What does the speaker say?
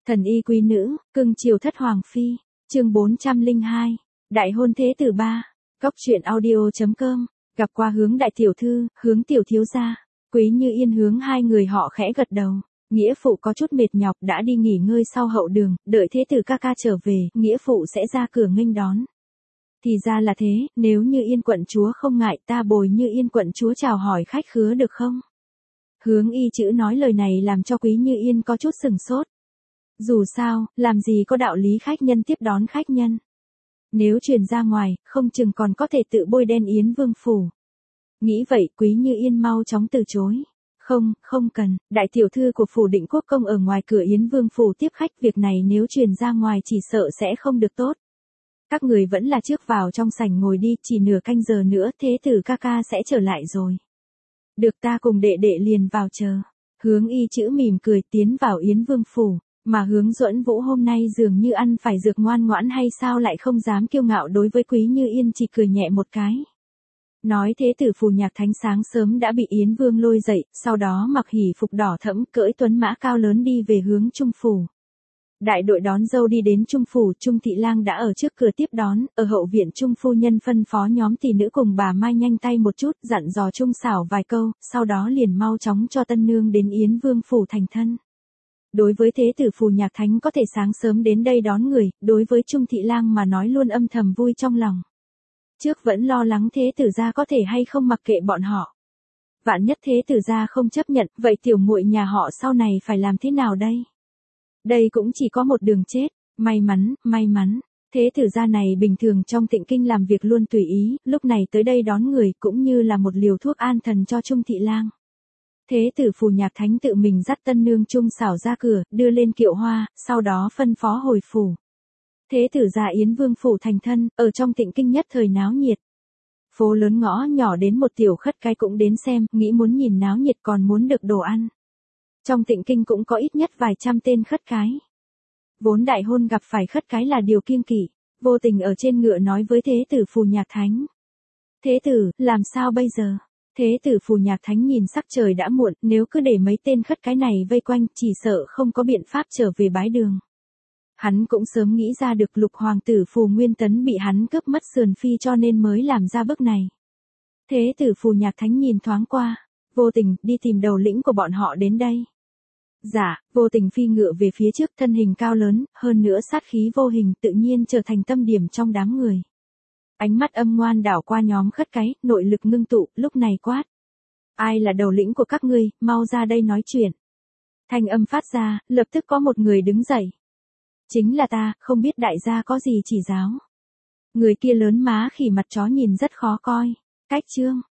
Thần y quý nữ, cưng chiều thất hoàng phi, chương 402, đại hôn thế tử ba, góc truyện audio.com, gặp qua Hướng đại tiểu thư, Hướng tiểu thiếu gia, Quý Như Yên Hướng hai người họ khẽ gật đầu. Nghĩa phụ có chút mệt nhọc đã đi nghỉ ngơi sau hậu đường, đợi thế tử ca ca trở về, nghĩa phụ sẽ ra cửa nghênh đón. Thì ra là thế, nếu Như Yên quận chúa không ngại ta bồi Như Yên quận chúa chào hỏi khách khứa được không? Hướng y chữ nói lời này làm cho Quý Như Yên có chút sừng sốt. Dù sao, làm gì có đạo lý khách nhân tiếp đón khách nhân. Nếu truyền ra ngoài, không chừng còn có thể tự bôi đen Yến Vương phủ. Nghĩ vậy Quý Như Yên mau chóng từ chối. Không cần, đại tiểu thư của phủ Định Quốc công ở ngoài cửa Yến Vương phủ tiếp khách, việc này nếu truyền ra ngoài chỉ sợ sẽ không được tốt. Các người vẫn là trước vào trong sảnh ngồi đi, chỉ nửa canh giờ nữa thế tử ca ca sẽ trở lại rồi. Được, ta cùng đệ đệ liền vào chờ. Hướng y chữ mỉm cười tiến vào Yến Vương phủ, mà Hướng Duẫn Vũ hôm nay dường như ăn phải dược ngoan ngoãn hay sao lại không dám kiêu ngạo đối với Quý Như Yên, chỉ cười nhẹ một cái. Nói thế tử Phù Nhạc Thánh sáng sớm đã bị Yến Vương lôi dậy, sau đó mặc hỉ phục đỏ thẫm cưỡi tuấn mã cao lớn đi về hướng Trung phủ. Đại đội đón dâu đi đến Trung phủ, Trung thị lang đã ở trước cửa tiếp đón, ở hậu viện Trung phu nhân phân phó nhóm tỷ nữ cùng bà Mai nhanh tay một chút, dặn dò Trung xảo vài câu, sau đó liền mau chóng cho tân nương đến Yến Vương phủ thành thân. Đối với thế tử Phù Nhạc Thánh có thể sáng sớm đến đây đón người, đối với Trung thị lang mà nói luôn âm thầm vui trong lòng. Trước vẫn lo lắng thế tử gia có thể hay không mặc kệ bọn họ. Vạn nhất thế tử gia không chấp nhận, vậy tiểu muội nhà họ sau này phải làm thế nào đây? Đây cũng chỉ có một đường chết. May mắn, thế tử gia này bình thường trong Tịnh Kinh làm việc luôn tùy ý, lúc này tới đây đón người cũng như là một liều thuốc an thần cho Trung thị lang. Thế tử Phù Nhạc Thánh tự mình dắt tân nương Trung xảo ra cửa, đưa lên kiệu hoa, sau đó phân phó hồi phủ. Thế tử gia Yến Vương phủ thành thân, ở trong Tịnh Kinh nhất thời náo nhiệt. Phố lớn ngõ nhỏ đến một tiểu khất cái cũng đến xem, nghĩ muốn nhìn náo nhiệt còn muốn được đồ ăn. Trong Tịnh Kinh cũng có ít nhất vài trăm tên khất cái. Vốn đại hôn gặp phải khất cái là điều kiêng kỵ, vô tình ở trên ngựa nói với thế tử Phù Nhạc Thánh. Thế tử, làm sao bây giờ? Thế tử Phù Nhạc Thánh nhìn sắc trời đã muộn, nếu cứ để mấy tên khất cái này vây quanh, chỉ sợ không có biện pháp trở về bái đường. Hắn cũng sớm nghĩ ra được lục hoàng tử Phù Nguyên Tấn bị hắn cướp mất sườn phi cho nên mới làm ra bước này. Thế tử Phù Nhạc Thánh nhìn thoáng qua, vô tình đi tìm đầu lĩnh của bọn họ đến đây. Dạ, vô tình phi ngựa về phía trước, thân hình cao lớn, hơn nữa sát khí vô hình tự nhiên trở thành tâm điểm trong đám người. Ánh mắt âm ngoan đảo qua nhóm khất cái, nội lực ngưng tụ, lúc này quát. Ai là đầu lĩnh của các ngươi, mau ra đây nói chuyện. Thanh âm phát ra, lập tức có một người đứng dậy. Chính là ta, không biết đại gia có gì chỉ giáo. Người kia lớn má khỉ mặt chó nhìn rất khó coi. Cách chương,